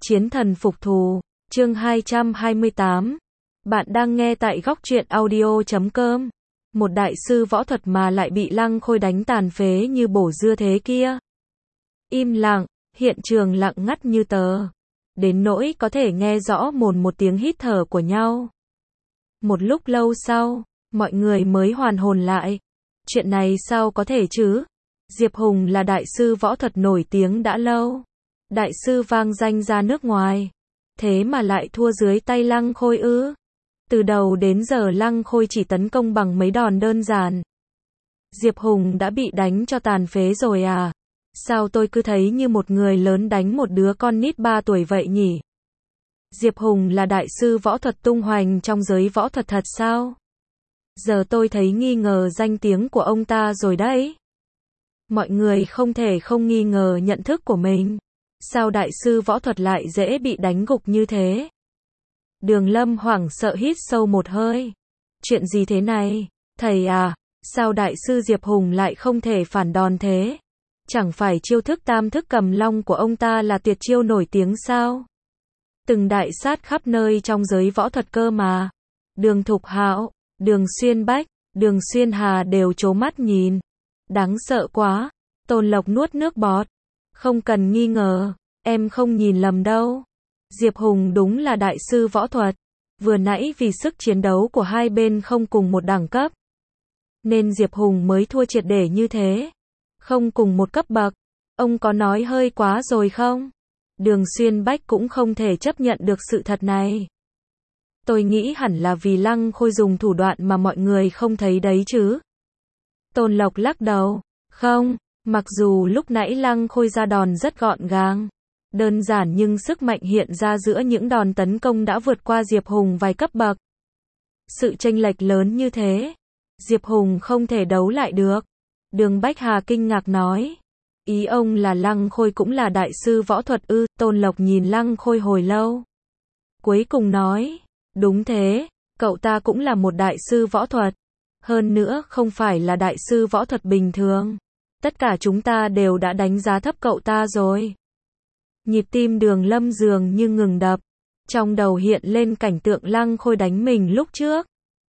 Chiến thần phục thù, chương 228. Bạn đang nghe tại góc truyện audio.com. Một đại sư võ thuật mà lại bị Lăng Khôi đánh tàn phế như bổ dưa thế kia. Im lặng, hiện trường lặng ngắt như tờ. Đến nỗi có thể nghe rõ một tiếng hít thở của nhau. Một lúc lâu sau, mọi người mới hoàn hồn lại. Chuyện này sao có thể chứ? Diệp Hùng là đại sư võ thuật nổi tiếng đã lâu. Đại sư vang danh ra nước ngoài. Thế mà lại thua dưới tay Lăng Khôi ư? Từ đầu đến giờ Lăng Khôi chỉ tấn công bằng mấy đòn đơn giản. Diệp Hùng đã bị đánh cho tàn phế rồi à? Sao tôi cứ thấy như một người lớn đánh một đứa con nít 3 tuổi vậy nhỉ? Diệp Hùng là đại sư võ thuật tung hoành trong giới võ thuật thật sao? Giờ tôi thấy nghi ngờ danh tiếng của ông ta rồi đấy. Mọi người không thể không nghi ngờ nhận thức của mình. Sao đại sư võ thuật lại dễ bị đánh gục như thế? Đường Lâm hoảng sợ hít sâu một hơi. Chuyện gì thế này? Thầy à, sao đại sư Diệp Hùng lại không thể phản đòn thế? Chẳng phải chiêu thức tam thức cầm long của ông ta là tuyệt chiêu nổi tiếng sao? Từng đại sát khắp nơi trong giới võ thuật cơ mà. Đường Thục Hạo, Đường Xuyên Bách, Đường Xuyên Hà đều trố mắt nhìn. Đáng sợ quá. Tôn Lộc nuốt nước bọt. Không cần nghi ngờ, em không nhìn lầm đâu. Diệp Hùng đúng là đại sư võ thuật. Vừa nãy vì sức chiến đấu của hai bên không cùng một đẳng cấp, nên Diệp Hùng mới thua triệt để như thế. Không cùng một cấp bậc. Ông có nói hơi quá rồi không? Đường Xuyên Bách cũng không thể chấp nhận được sự thật này. Tôi nghĩ hẳn là vì Lăng Khôi dùng thủ đoạn mà mọi người không thấy đấy chứ. Tôn Lộc lắc đầu. Không, mặc dù lúc nãy Lăng Khôi ra đòn rất gọn gàng, đơn giản nhưng sức mạnh hiện ra giữa những đòn tấn công đã vượt qua Diệp Hùng vài cấp bậc. Sự chênh lệch lớn như thế, Diệp Hùng không thể đấu lại được. Đường Bách Hà kinh ngạc nói. Ý ông là Lăng Khôi cũng là đại sư võ thuật ư? Tôn Lộc nhìn Lăng Khôi hồi lâu. Cuối cùng nói. Đúng thế, cậu ta cũng là một đại sư võ thuật. Hơn nữa không phải là đại sư võ thuật bình thường. Tất cả chúng ta đều đã đánh giá thấp cậu ta rồi. Nhịp tim Đường Lâm dường như ngừng đập. Trong đầu hiện lên cảnh tượng Lăng Khôi đánh mình lúc trước.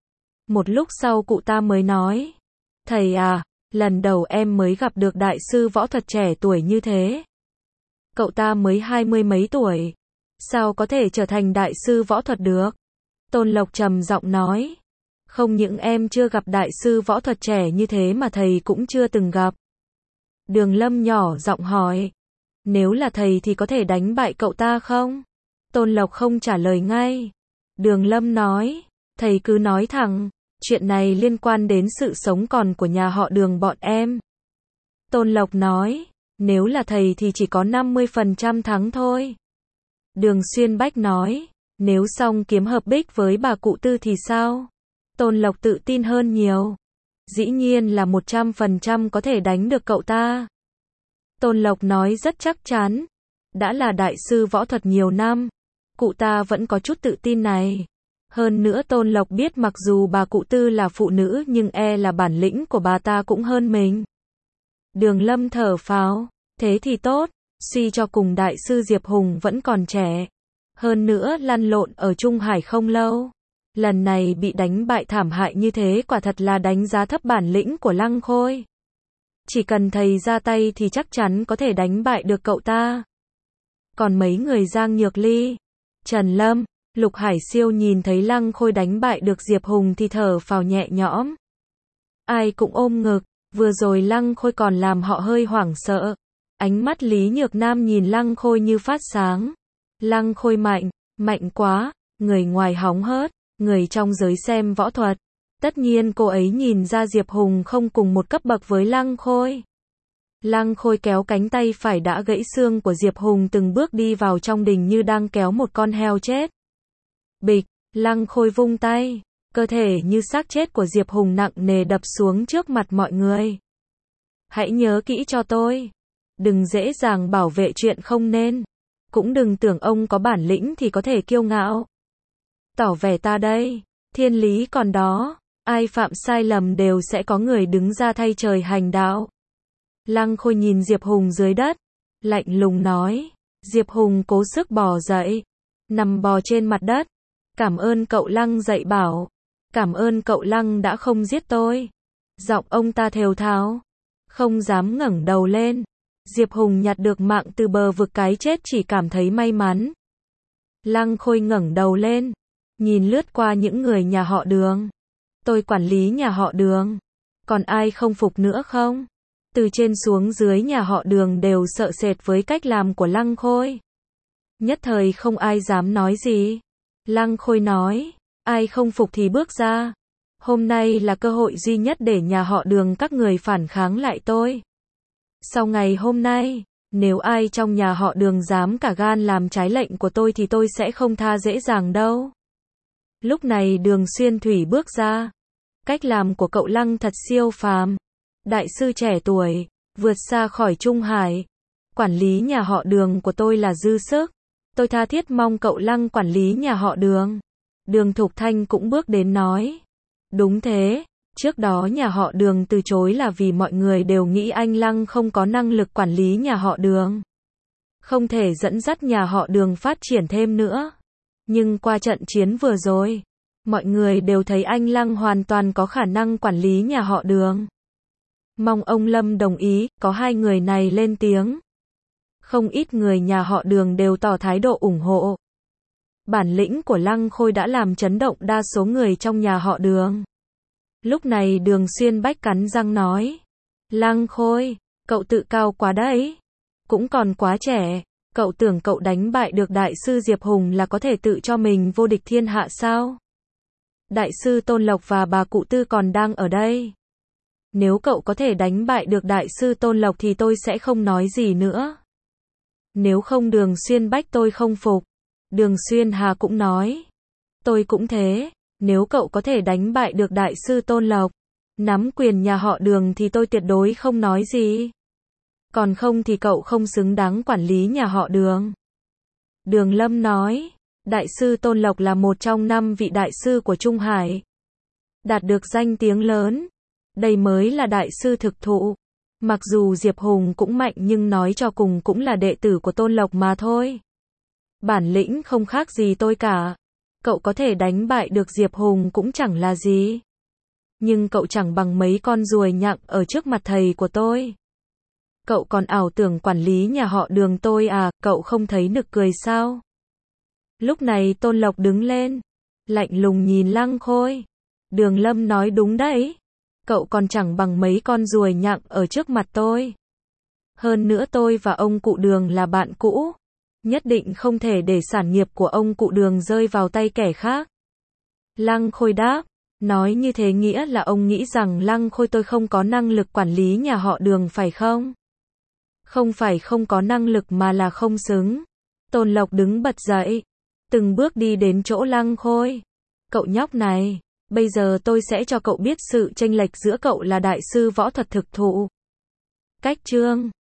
Một lúc sau cụ ta mới nói. Thầy à, lần đầu em mới gặp được đại sư võ thuật trẻ tuổi như thế. Cậu ta mới 20 mấy tuổi. Sao có thể trở thành đại sư võ thuật được? Tôn Lộc trầm giọng nói. Không những em chưa gặp đại sư võ thuật trẻ như thế mà thầy cũng chưa từng gặp. Đường Lâm nhỏ giọng hỏi. Nếu là thầy thì có thể đánh bại cậu ta không? Tôn Lộc không trả lời ngay. Đường Lâm nói. Thầy cứ nói thẳng. Chuyện này liên quan đến sự sống còn của nhà họ Đường bọn em. Tôn Lộc nói. Nếu là thầy thì chỉ có 50% thắng thôi. Đường Xuyên Bách nói. Nếu song kiếm hợp bích với bà cụ Tư thì sao? Tôn Lộc tự tin hơn nhiều. Dĩ nhiên là 100% có thể đánh được cậu ta. Tôn Lộc nói rất chắc chắn. Đã là đại sư võ thuật nhiều năm, cụ ta vẫn có chút tự tin này. Hơn nữa Tôn Lộc biết mặc dù bà cụ Tư là phụ nữ nhưng là bản lĩnh của bà ta cũng hơn mình. Đường Lâm thở phào. Thế thì tốt, suy cho cùng đại sư Diệp Hùng vẫn còn trẻ. Hơn nữa lăn lộn ở Trung Hải không lâu. Lần này bị đánh bại thảm hại như thế quả thật là đánh giá thấp bản lĩnh của Lăng Khôi. Chỉ cần thầy ra tay thì chắc chắn có thể đánh bại được cậu ta. Còn mấy người Giang Nhược Ly, Trần Lâm, Lục Hải Siêu nhìn thấy Lăng Khôi đánh bại được Diệp Hùng thì thở phào nhẹ nhõm. Ai cũng ôm ngực, vừa rồi Lăng Khôi còn làm họ hơi hoảng sợ. Ánh mắt Lý Nhược Nam nhìn Lăng Khôi như phát sáng. Lăng Khôi mạnh, mạnh quá, người ngoài hóng hớt, người trong giới xem võ thuật. Tất nhiên cô ấy nhìn ra Diệp Hùng không cùng một cấp bậc với Lăng Khôi. Lăng Khôi kéo cánh tay phải đã gãy xương của Diệp Hùng từng bước đi vào trong đình như đang kéo một con heo chết. Bịch, Lăng Khôi vung tay, cơ thể như xác chết của Diệp Hùng nặng nề đập xuống trước mặt mọi người. Hãy nhớ kỹ cho tôi. Đừng dễ dàng bảo vệ chuyện không nên. Cũng đừng tưởng ông có bản lĩnh thì có thể kiêu ngạo. Tỏ vẻ ta đây, thiên lý còn đó. Ai phạm sai lầm đều sẽ có người đứng ra thay trời hành đạo. Lăng Khôi nhìn Diệp Hùng dưới đất, lạnh lùng nói. Diệp Hùng cố sức bò dậy, nằm bò trên mặt đất. Cảm ơn cậu Lăng dạy bảo. Cảm ơn cậu Lăng đã không giết tôi. Giọng ông ta thều thào, không dám ngẩng đầu lên. Diệp Hùng nhặt được mạng từ bờ vực cái chết chỉ cảm thấy may mắn. Lăng Khôi ngẩng đầu lên, nhìn lướt qua những người nhà họ Đường. Tôi quản lý nhà họ Đường. Còn ai không phục nữa không? Từ trên xuống dưới nhà họ Đường đều sợ sệt với cách làm của Lăng Khôi. Nhất thời không ai dám nói gì. Lăng Khôi nói, ai không phục thì bước ra. Hôm nay là cơ hội duy nhất để nhà họ Đường các người phản kháng lại tôi. Sau ngày hôm nay, nếu ai trong nhà họ Đường dám cả gan làm trái lệnh của tôi thì tôi sẽ không tha dễ dàng đâu. Lúc này Đường Xuyên Thủy bước ra. Cách làm của cậu Lăng thật siêu phàm. Đại sư trẻ tuổi, vượt xa khỏi Trung Hải. Quản lý nhà họ Đường của tôi là dư sức. Tôi tha thiết mong cậu Lăng quản lý nhà họ Đường. Đường Thục Thanh cũng bước đến nói. Đúng thế, trước đó nhà họ Đường từ chối là vì mọi người đều nghĩ anh Lăng không có năng lực quản lý nhà họ Đường. Không thể dẫn dắt nhà họ Đường phát triển thêm nữa. Nhưng qua trận chiến vừa rồi, mọi người đều thấy anh Lăng hoàn toàn có khả năng quản lý nhà họ Đường. Mong ông Lâm đồng ý, có hai người này lên tiếng. Không ít người nhà họ Đường đều tỏ thái độ ủng hộ. Bản lĩnh của Lăng Khôi đã làm chấn động đa số người trong nhà họ Đường. Lúc này Đường Xuyên Bách cắn răng nói. Lăng Khôi, cậu tự cao quá đấy. Cũng còn quá trẻ. Cậu tưởng cậu đánh bại được Đại sư Diệp Hùng là có thể tự cho mình vô địch thiên hạ sao? Đại sư Tôn Lộc và bà cụ Tư còn đang ở đây. Nếu cậu có thể đánh bại được Đại sư Tôn Lộc thì tôi sẽ không nói gì nữa. Nếu không Đường Xuyên Bách tôi không phục. Đường Xuyên Hà cũng nói. Tôi cũng thế. Nếu cậu có thể đánh bại được Đại sư Tôn Lộc, nắm quyền nhà họ Đường thì tôi tuyệt đối không nói gì. Còn không thì cậu không xứng đáng quản lý nhà họ Đường. Đường Lâm nói. Đại sư Tôn Lộc là một trong 5 vị đại sư của Trung Hải. Đạt được danh tiếng lớn. Đây mới là đại sư thực thụ. Mặc dù Diệp Hùng cũng mạnh nhưng nói cho cùng cũng là đệ tử của Tôn Lộc mà thôi. Bản lĩnh không khác gì tôi cả. Cậu có thể đánh bại được Diệp Hùng cũng chẳng là gì. Nhưng cậu chẳng bằng mấy con ruồi nhặng ở trước mặt thầy của tôi. Cậu còn ảo tưởng quản lý nhà họ Đường tôi à, cậu không thấy nực cười sao? Lúc này Tôn Lộc đứng lên, lạnh lùng nhìn Lăng Khôi. Đường Lâm nói đúng đấy. Cậu còn chẳng bằng mấy con ruồi nhặng ở trước mặt tôi. Hơn nữa tôi và ông cụ Đường là bạn cũ. Nhất định không thể để sản nghiệp của ông cụ Đường rơi vào tay kẻ khác. Lăng Khôi đáp. Nói như thế nghĩa là ông nghĩ rằng Lăng Khôi tôi không có năng lực quản lý nhà họ Đường phải không? Không phải không có năng lực mà là không xứng. Tôn Lộc đứng bật dậy. Từng bước đi đến chỗ Lăng Khôi. Cậu nhóc này, bây giờ tôi sẽ cho cậu biết sự chênh lệch giữa cậu là đại sư võ thuật thực thụ. Cách chương